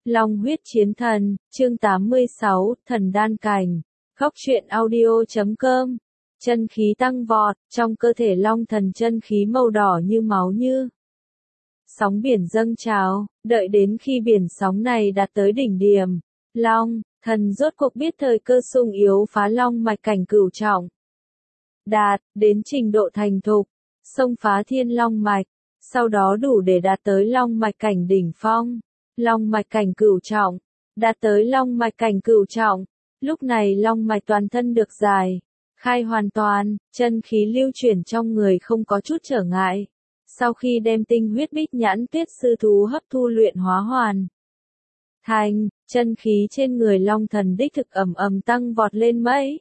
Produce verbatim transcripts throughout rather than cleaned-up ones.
Long huyết chiến thần, chương tám mươi sáu, thần đan cảnh. Góc truyện audio chấm com. Chân khí tăng vọt, trong cơ thể long thần chân khí màu đỏ như máu như sóng biển dâng trào, đợi đến khi biển sóng này đạt tới đỉnh điểm, long thần rốt cuộc biết thời cơ sung yếu phá long mạch cảnh cửu trọng. Đạt đến trình độ thành thục, xông phá thiên long mạch, sau đó đủ để đạt tới long mạch cảnh đỉnh phong. Long mạch cảnh cửu trọng, đạt tới long mạch cảnh cửu trọng, lúc này long mạch toàn thân được giải, khai hoàn toàn, chân khí lưu chuyển trong người không có chút trở ngại. Sau khi đem tinh huyết bích nhãn tuyết sư thú hấp thu luyện hóa hoàn thành, chân khí trên người long thần đích thực ầm ầm tăng vọt lên mấy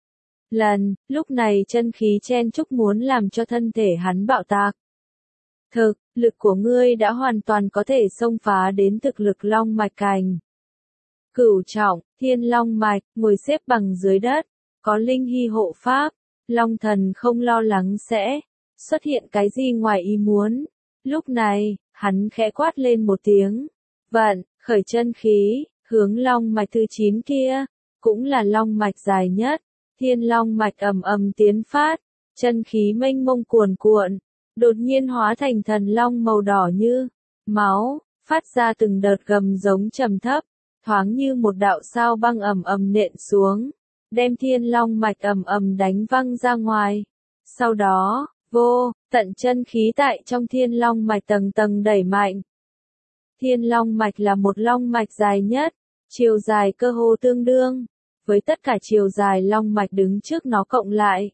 lần, lúc này chân khí chen chúc muốn làm cho thân thể hắn bạo tạc. Thực, lực của ngươi đã hoàn toàn có thể xông phá đến thực lực long mạch cảnh cửu trọng, thiên long mạch, ngồi xếp bằng dưới đất, có linh hy hộ pháp, long thần không lo lắng sẽ xuất hiện cái gì ngoài ý muốn. Lúc này, hắn khẽ quát lên một tiếng, vận, khởi chân khí, hướng long mạch thứ chín kia, cũng là long mạch dài nhất, thiên long mạch ầm ầm tiến phát, chân khí mênh mông cuồn cuộn, đột nhiên hóa thành thần long màu đỏ như máu, phát ra từng đợt gầm giống trầm thấp, thoáng như một đạo sao băng ầm ầm nện xuống, đem thiên long mạch ầm ầm đánh văng ra ngoài. Sau đó, vô tận chân khí tại trong thiên long mạch tầng tầng đẩy mạnh. Thiên long mạch là một long mạch dài nhất, chiều dài cơ hồ tương đương với tất cả chiều dài long mạch đứng trước nó cộng lại.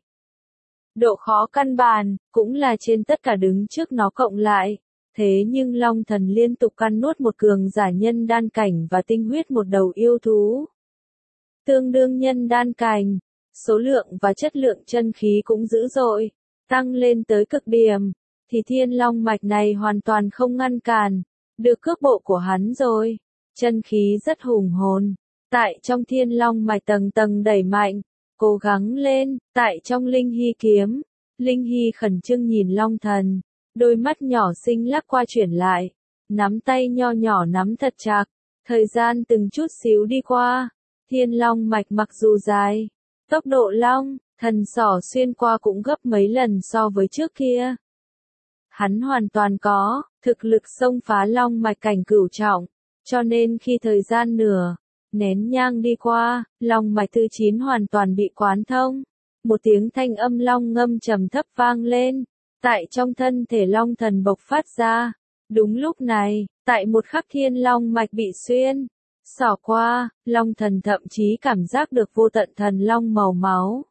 Độ khó căn bản, cũng là trên tất cả đứng trước nó cộng lại. Thế nhưng long thần liên tục căn nuốt một cường giả nhân đan cảnh và tinh huyết một đầu yêu thú. Tương đương nhân đan cảnh, số lượng và chất lượng chân khí cũng dữ dội, tăng lên tới cực điểm, thì thiên long mạch này hoàn toàn không ngăn cản được cước bộ của hắn rồi. Chân khí rất hùng hồn, tại trong thiên long mạch tầng tầng đẩy mạnh. Cố gắng lên, tại trong linh hy kiếm, linh hy khẩn trương nhìn long thần, đôi mắt nhỏ xinh lắc qua chuyển lại, nắm tay nho nhỏ nắm thật chặt, thời gian từng chút xíu đi qua, thiên long mạch mặc dù dài, tốc độ long, thần sỏ xuyên qua cũng gấp mấy lần so với trước kia. Hắn hoàn toàn có thực lực xông phá long mạch cảnh cửu trọng, cho nên khi thời gian nửa nén nhang đi qua, long mạch thứ chín hoàn toàn bị quán thông. Một tiếng thanh âm long ngâm trầm thấp vang lên, tại trong thân thể long thần bộc phát ra. Đúng lúc này, tại một khắc thiên long mạch bị xuyên xỏ qua, long thần thậm chí cảm giác được vô tận thần long màu máu.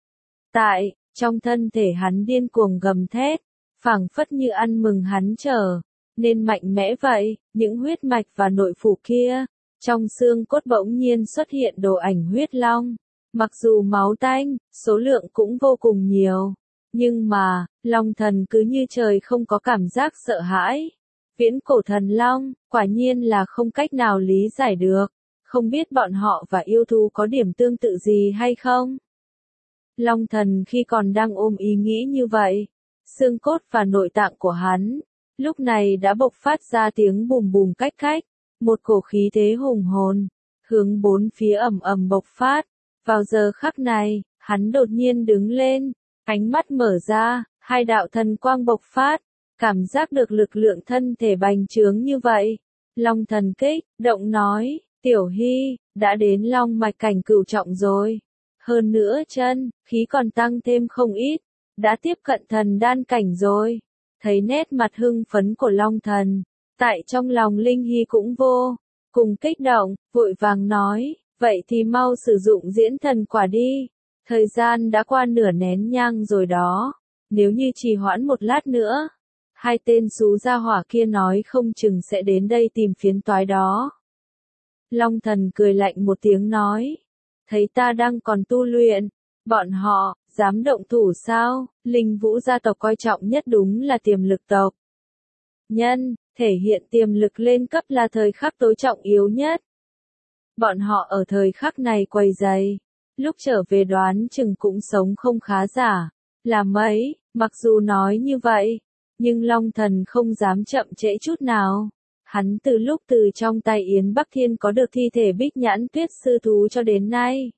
Tại trong thân thể hắn điên cuồng gầm thét, phảng phất như ăn mừng hắn trở nên mạnh mẽ vậy. Những huyết mạch và nội phủ kia, trong xương cốt bỗng nhiên xuất hiện đồ ảnh huyết long. Mặc dù máu tanh, số lượng cũng vô cùng nhiều, nhưng mà, long thần cứ như trời không có cảm giác sợ hãi. Viễn cổ thần long, quả nhiên là không cách nào lý giải được. Không biết bọn họ và yêu thú có điểm tương tự gì hay không? Long thần khi còn đang ôm ý nghĩ như vậy, xương cốt và nội tạng của hắn, lúc này đã bộc phát ra tiếng bùm bùm cách cách. Một cổ khí thế hùng hồn, hướng bốn phía ầm ầm bộc phát. Vào giờ khắc này, hắn đột nhiên đứng lên, ánh mắt mở ra, hai đạo thần quang bộc phát, cảm giác được lực lượng thân thể bành trướng như vậy. Long thần kích, động nói, tiểu hy, đã đến long mạch cảnh cửu trọng rồi. Hơn nữa chân, khí còn tăng thêm không ít, đã tiếp cận thần đan cảnh rồi. Thấy nét mặt hưng phấn của long thần, tại trong lòng linh hy cũng vô cùng kích động, vội vàng nói, vậy thì mau sử dụng diễn thần quả đi. Thời gian đã qua nửa nén nhang rồi đó, nếu như trì hoãn một lát nữa, hai tên xú gia hỏa kia nói không chừng sẽ đến đây tìm phiến toái đó. Long thần cười lạnh một tiếng nói, thấy ta đang còn tu luyện, bọn họ dám động thủ sao? Linh Vũ gia tộc coi trọng nhất đúng là tiềm lực tộc nhân, thể hiện tiềm lực lên cấp là thời khắc tối trọng yếu nhất. Bọn họ ở thời khắc này quầy giày, lúc trở về đoán chừng cũng sống không khá giả. Là mấy, mặc dù nói như vậy, nhưng Long Thần không dám chậm trễ chút nào. Hắn từ lúc từ trong tay Yến Bắc Thiên có được thi thể Bích Nhãn Tuyết sư thú cho đến nay.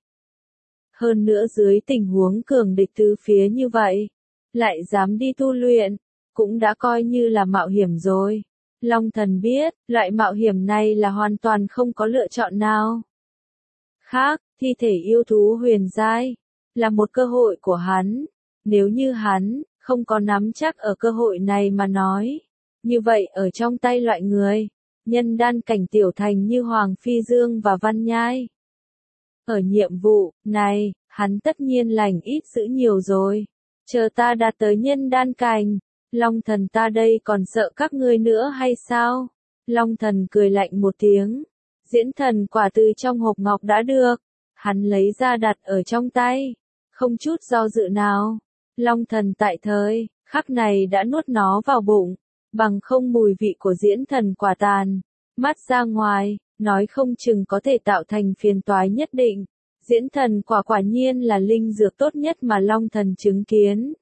Hơn nữa dưới tình huống cường địch tứ phía như vậy, lại dám đi tu luyện, cũng đã coi như là mạo hiểm rồi. Long Thần biết, loại mạo hiểm này là hoàn toàn không có lựa chọn nào khác, thi thể yêu thú huyền giai, là một cơ hội của hắn. Nếu như hắn không có nắm chắc ở cơ hội này mà nói, như vậy ở trong tay loại người, nhân đan cảnh tiểu thành như Hoàng Phi Dương và Văn Nhai. Ở nhiệm vụ này, hắn tất nhiên lành ít giữ nhiều rồi. Chờ ta đạt tới nhân đan cảnh, Long Thần ta đây còn sợ các ngươi nữa hay sao? Long Thần cười lạnh một tiếng. Diễn thần quả từ trong hộp ngọc đã được. Hắn lấy ra đặt ở trong tay. Không chút do dự nào. Long Thần tại thời, khắc này đã nuốt nó vào bụng. Bằng không mùi vị của diễn thần quả tàn. Mắt ra ngoài, nói không chừng có thể tạo thành phiền toái nhất định. Diễn thần quả quả nhiên là linh dược tốt nhất mà Long Thần chứng kiến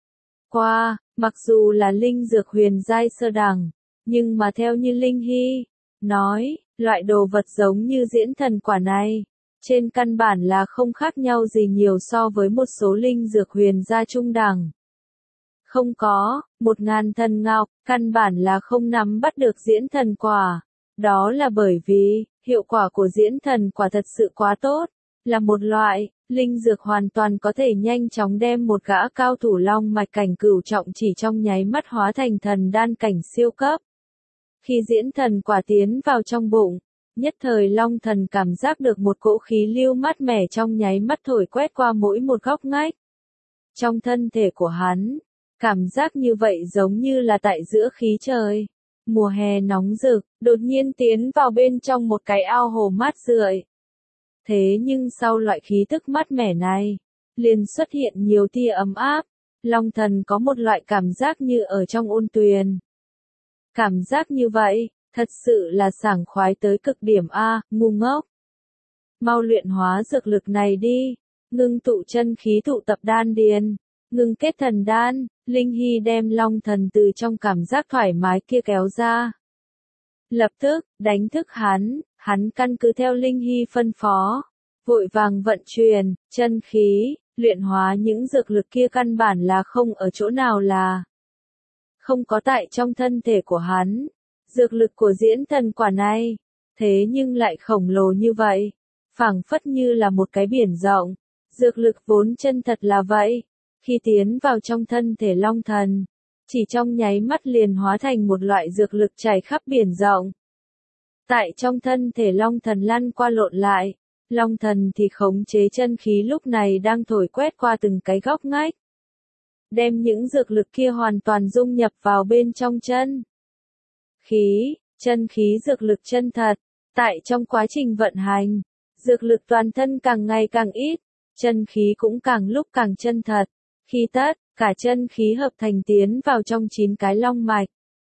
qua, mặc dù là linh dược huyền giai sơ đẳng, nhưng mà theo như Linh Hy nói, loại đồ vật giống như diễn thần quả này, trên căn bản là không khác nhau gì nhiều so với một số linh dược huyền gia trung đẳng. Không có, một ngàn thần ngọc, căn bản là không nắm bắt được diễn thần quả. Đó là bởi vì, hiệu quả của diễn thần quả thật sự quá tốt, là một loại linh dược hoàn toàn có thể nhanh chóng đem một gã cao thủ long mạch cảnh cửu trọng chỉ trong nháy mắt hóa thành thần đan cảnh siêu cấp. Khi diễn thần quả tiến vào trong bụng, nhất thời Long Thần cảm giác được một cỗ khí lưu mát mẻ trong nháy mắt thổi quét qua mỗi một góc ngách. Trong thân thể của hắn, cảm giác như vậy giống như là tại giữa khí trời. Mùa hè nóng rực, đột nhiên tiến vào bên trong một cái ao hồ mát rượi. Thế nhưng sau loại khí tức mát mẻ này, liền xuất hiện nhiều tia ấm áp. Long Thần có một loại cảm giác như ở trong ôn tuyền. Cảm giác như vậy, thật sự là sảng khoái tới cực điểm a, ngu ngốc. Mau luyện hóa dược lực này đi, ngưng tụ chân khí tụ tập đan điền, ngưng kết thần đan. Linh Hy đem Long Thần từ trong cảm giác thoải mái kia kéo ra. Lập tức, đánh thức hắn, hắn căn cứ theo Linh Hy phân phó, vội vàng vận chuyển, chân khí, luyện hóa những dược lực kia căn bản là không ở chỗ nào là không có tại trong thân thể của hắn. Dược lực của diễn thần quả này, thế nhưng lại khổng lồ như vậy, phảng phất như là một cái biển rộng. Dược lực vốn chân thật là vậy, khi tiến vào trong thân thể Long Thần, chỉ trong nháy mắt liền hóa thành một loại dược lực chảy khắp biển rộng. Tại trong thân thể Long Thần lăn qua lộn lại, Long Thần thì khống chế chân khí lúc này đang thổi quét qua từng cái góc ngách. Đem những dược lực kia hoàn toàn dung nhập vào bên trong chân khí, chân khí dược lực chân thật. Tại trong quá trình vận hành, dược lực toàn thân càng ngày càng ít, chân khí cũng càng lúc càng chân thật. Khi tất cả chân khí hợp thành tiến vào trong chín cái long mạch.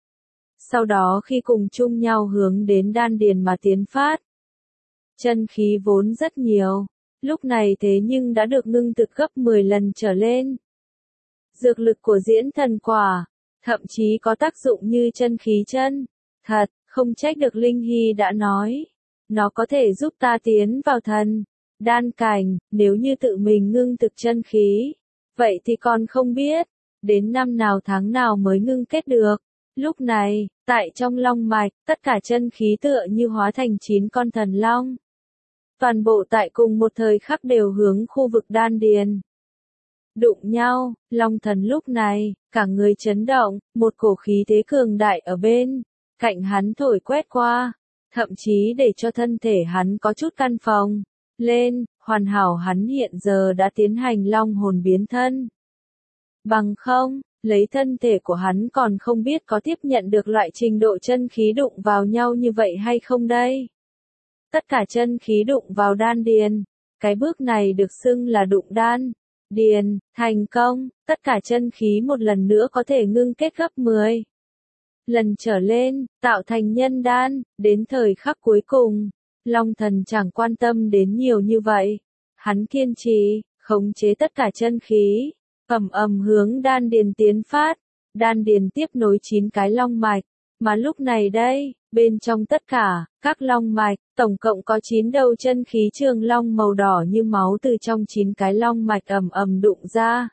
Sau đó khi cùng chung nhau hướng đến đan điền mà tiến phát. Chân khí vốn rất nhiều, lúc này thế nhưng đã được ngưng thực gấp mười lần trở lên. Dược lực của diễn thần quả, thậm chí có tác dụng như chân khí chân. Thật, không trách được Linh Hy đã nói. Nó có thể giúp ta tiến vào thần đan cảnh, nếu như tự mình ngưng thực chân khí. Vậy thì còn không biết, đến năm nào tháng nào mới ngưng kết được. Lúc này, tại trong long mạch, tất cả chân khí tựa như hóa thành chín con thần long. Toàn bộ tại cùng một thời khắc đều hướng khu vực đan điền. Đụng nhau, Long Thần lúc này, cả người chấn động, một cổ khí thế cường đại ở bên cạnh hắn thổi quét qua, thậm chí để cho thân thể hắn có chút căn phòng lên, hoàn hảo hắn hiện giờ đã tiến hành long hồn biến thân. Bằng không, lấy thân thể của hắn còn không biết có tiếp nhận được loại trình độ chân khí đụng vào nhau như vậy hay không đây. Tất cả chân khí đụng vào đan điền, cái bước này được xưng là đụng đan điền, thành công, tất cả chân khí một lần nữa có thể ngưng kết gấp mười lần trở lên, tạo thành nhân đan. Đến thời khắc cuối cùng, Long Thần chẳng quan tâm đến nhiều như vậy. Hắn kiên trì, khống chế tất cả chân khí, ầm ầm hướng đan điền tiến phát. Đan điền tiếp nối chín cái long mạch, Mà lúc này đây, bên trong tất cả, các long mạch, tổng cộng có chín đầu chân khí trường long màu đỏ như máu từ trong chín cái long mạch ầm ầm đụng ra.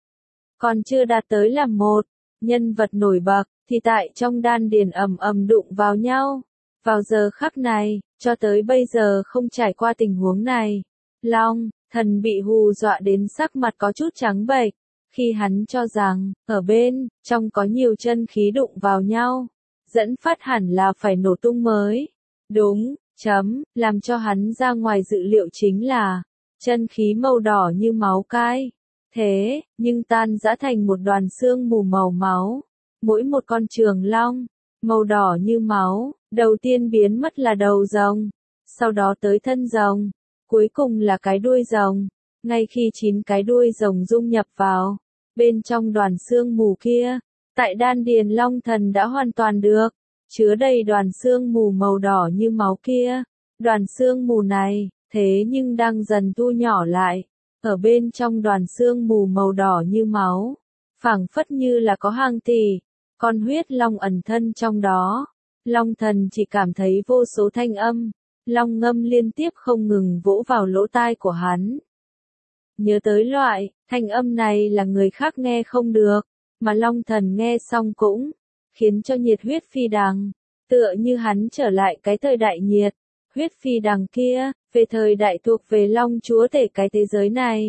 Còn chưa đạt tới làm một, nhân vật nổi bật, thì tại trong đan điền ầm ầm đụng vào nhau. Vào giờ khắc này, cho tới bây giờ không trải qua tình huống này. Long, thần bị hù dọa đến sắc mặt có chút trắng bệch, khi hắn cho rằng, ở bên, trong có nhiều chân khí đụng vào nhau. Dẫn phát hẳn là phải nổ tung mới. Đúng, chấm, làm cho hắn ra ngoài dự liệu chính là, chân khí màu đỏ như máu cai. Thế, nhưng tan rã thành một đoàn xương mù màu máu. Mỗi một con trường long, màu đỏ như máu, đầu tiên biến mất là đầu rồng, sau đó tới thân rồng, cuối cùng là cái đuôi rồng. Ngay khi chín cái đuôi rồng dung nhập vào, bên trong đoàn xương mù kia, tại đan điền long thần đã hoàn toàn được, chứa đầy đoàn xương mù màu đỏ như máu kia. Đoàn xương mù này, thế nhưng đang dần thu nhỏ lại, ở bên trong đoàn xương mù màu đỏ như máu, phảng phất như là có hàng tỷ con huyết long ẩn thân trong đó. Long thần chỉ cảm thấy vô số thanh âm, long ngâm liên tiếp không ngừng vỗ vào lỗ tai của hắn. Nhớ tới loại, thanh âm này là người khác nghe không được, mà long thần nghe xong cũng khiến cho nhiệt huyết phi đằng, tựa như hắn trở lại cái thời đại nhiệt huyết phi đằng kia, về thời đại thuộc về long chúa tể cái thế giới này.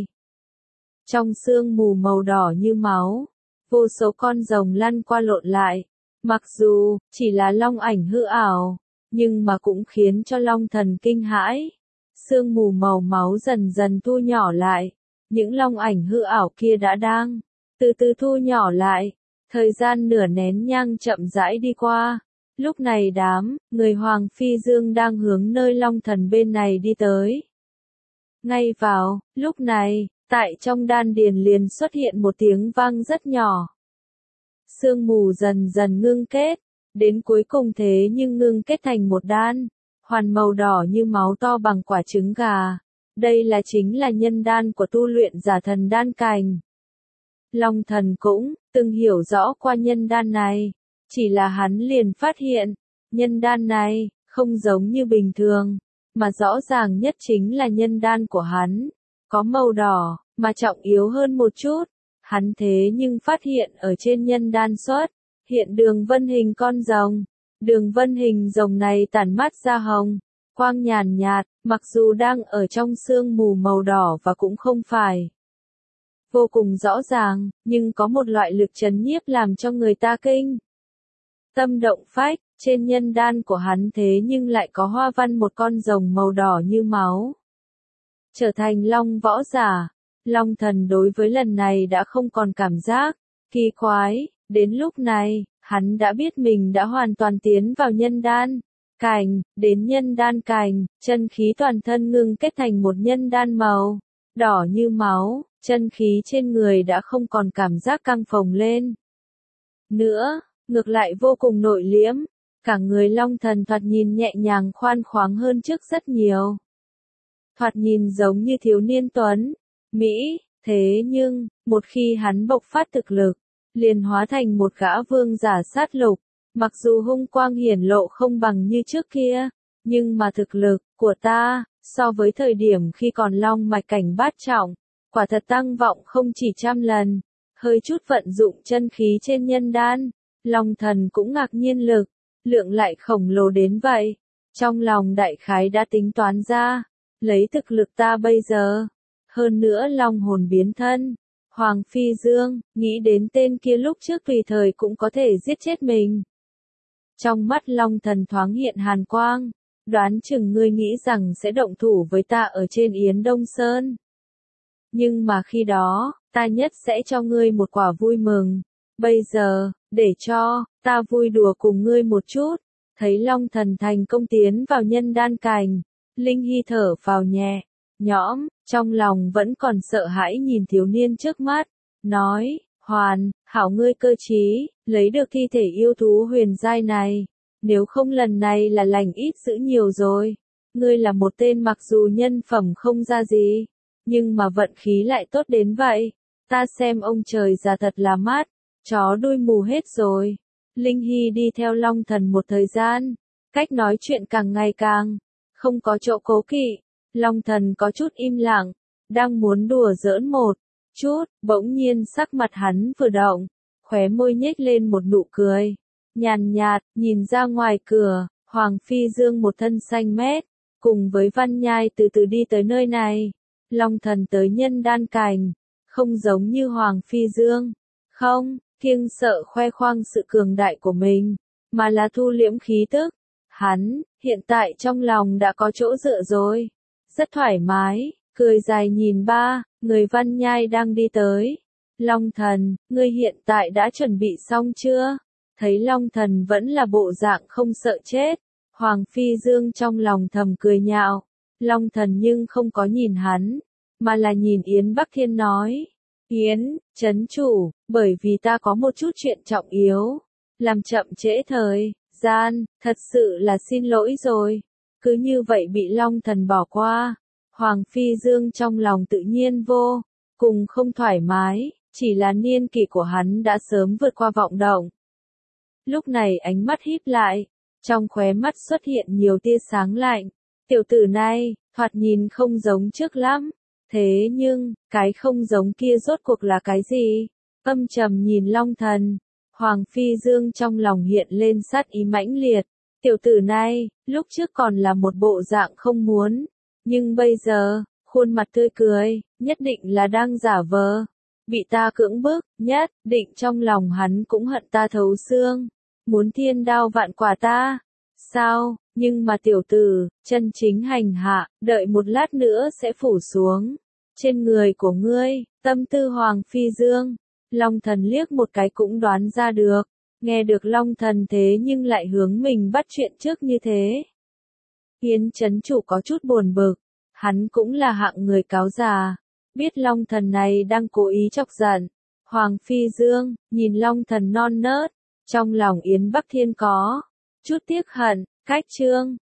Trong sương mù màu đỏ như máu, vô số con rồng lăn qua lộn lại, mặc dù chỉ là long ảnh hư ảo, nhưng mà cũng khiến cho long thần kinh hãi. Sương mù màu máu dần dần thu nhỏ lại, những long ảnh hư ảo kia đã đang từ từ thu nhỏ lại. Thời gian nửa nén nhang chậm rãi đi qua. Lúc này đám người Hoàng Phi Dương đang hướng nơi long thần bên này đi tới. Ngay vào lúc này, tại trong đan điền liền xuất hiện một tiếng vang rất nhỏ. Sương mù dần dần ngưng kết, đến cuối cùng thế nhưng ngưng kết thành một đan, hoàn màu đỏ như máu to bằng quả trứng gà. Đây là chính là nhân đan của tu luyện giả thần đan cành. Long thần cũng từng hiểu rõ qua nhân đan này, chỉ là hắn liền phát hiện, nhân đan này không giống như bình thường, mà rõ ràng nhất chính là nhân đan của hắn, có màu đỏ, mà trọng yếu hơn một chút, hắn thế nhưng phát hiện ở trên nhân đan xuất hiện đường vân hình con rồng. Đường vân hình rồng này tản mát ra hồng quang nhàn nhạt, mặc dù đang ở trong sương mù màu đỏ và cũng không phải vô cùng rõ ràng, nhưng có một loại lực chấn nhiếp làm cho người ta kinh tâm động phách. Trên nhân đan của hắn thế nhưng lại có hoa văn một con rồng màu đỏ như máu. Trở thành long võ giả, long thần đối với lần này đã không còn cảm giác kỳ quái. Đến lúc này, hắn đã biết mình đã hoàn toàn tiến vào nhân đan cành. Đến nhân đan cành, chân khí toàn thân ngưng kết thành một nhân đan màu đỏ như máu. Chân khí trên người đã không còn cảm giác căng phồng lên nữa, ngược lại vô cùng nội liễm. Cả người long thần thoạt nhìn nhẹ nhàng khoan khoáng hơn trước rất nhiều. Thoạt nhìn giống như thiếu niên tuấn Mỹ, thế nhưng, một khi hắn bộc phát thực lực, liền hóa thành một gã vương giả sát lục. Mặc dù hung quang hiển lộ không bằng như trước kia, nhưng mà thực lực của ta, so với thời điểm khi còn long mạch cảnh bát trọng, quả thật tăng vọng không chỉ trăm lần. Hơi chút vận dụng chân khí trên nhân đan, long thần cũng ngạc nhiên lực, lượng lại khổng lồ đến vậy. Trong lòng đại khái đã tính toán ra, lấy thực lực ta bây giờ, hơn nữa long hồn biến thân, Hoàng Phi Dương, nghĩ đến tên kia lúc trước tùy thời cũng có thể giết chết mình. Trong mắt long thần thoáng hiện hàn quang, đoán chừng ngươi nghĩ rằng sẽ động thủ với ta ở trên Yến Đông Sơn. Nhưng mà khi đó, ta nhất sẽ cho ngươi một quả vui mừng. Bây giờ, để cho ta vui đùa cùng ngươi một chút. Thấy long thần thành công tiến vào nhân đan cành, Linh Hy thở phào nhẹ nhõm, trong lòng vẫn còn sợ hãi nhìn thiếu niên trước mắt, nói, Hoàn, hảo ngươi cơ trí, lấy được thi thể yêu thú huyền giai này, nếu không lần này là lành ít dữ nhiều rồi. Ngươi là một tên mặc dù nhân phẩm không ra gì, nhưng mà vận khí lại tốt đến vậy. Ta xem ông trời già thật là mát, chó đuôi mù hết rồi. Linh Hy đi theo Long Thần một thời gian, cách nói chuyện càng ngày càng không có chỗ cố kỵ. Long Thần có chút im lặng, đang muốn đùa giỡn một chút, bỗng nhiên sắc mặt hắn vừa động, khóe môi nhếch lên một nụ cười nhàn nhạt, nhìn ra ngoài cửa, Hoàng Phi Dương một thân xanh mét, cùng với Văn Nhai từ từ đi tới nơi này. Long Thần tới nhân đan cảnh, không giống như Hoàng Phi Dương, không kiêng sợ khoe khoang sự cường đại của mình, mà là thu liễm khí tức. Hắn, hiện tại trong lòng đã có chỗ dựa rồi, rất thoải mái, cười dài nhìn ba, người Văn Nhai đang đi tới. Long Thần, ngươi hiện tại đã chuẩn bị xong chưa? Thấy Long Thần vẫn là bộ dạng không sợ chết, Hoàng Phi Dương trong lòng thầm cười nhạo. Long Thần nhưng không có nhìn hắn, mà là nhìn Yến Bắc Thiên nói. Yến, chấn chủ, bởi vì ta có một chút chuyện trọng yếu, làm chậm trễ thời gian, thật sự là xin lỗi rồi. Cứ như vậy bị Long Thần bỏ qua. Hoàng Phi Dương trong lòng tự nhiên vô cùng không thoải mái, chỉ là niên kỷ của hắn đã sớm vượt qua vọng động. Lúc này ánh mắt híp lại, trong khóe mắt xuất hiện nhiều tia sáng lạnh. Tiểu tử này, thoạt nhìn không giống trước lắm. Thế nhưng, cái không giống kia rốt cuộc là cái gì? Âm trầm nhìn Long Thần, Hoàng Phi Dương trong lòng hiện lên sát ý mãnh liệt. Tiểu tử này, lúc trước còn là một bộ dạng không muốn, nhưng bây giờ, khuôn mặt tươi cười, nhất định là đang giả vờ. Bị ta cưỡng bức, nhất định trong lòng hắn cũng hận ta thấu xương, muốn thiên đao vạn quả ta. Sao, nhưng mà tiểu tử, chân chính hành hạ, đợi một lát nữa sẽ phủ xuống trên người của ngươi. Tâm tư Hoàng Phi Dương, Long Thần liếc một cái cũng đoán ra được, nghe được Long Thần thế nhưng lại hướng mình bắt chuyện trước như thế. Yến chấn chủ có chút buồn bực, hắn cũng là hạng người cáo già, biết Long Thần này đang cố ý chọc giận. Hoàng Phi Dương, nhìn Long Thần non nớt, trong lòng Yến Bắc Thiên có chút tiếc hận. Cách chương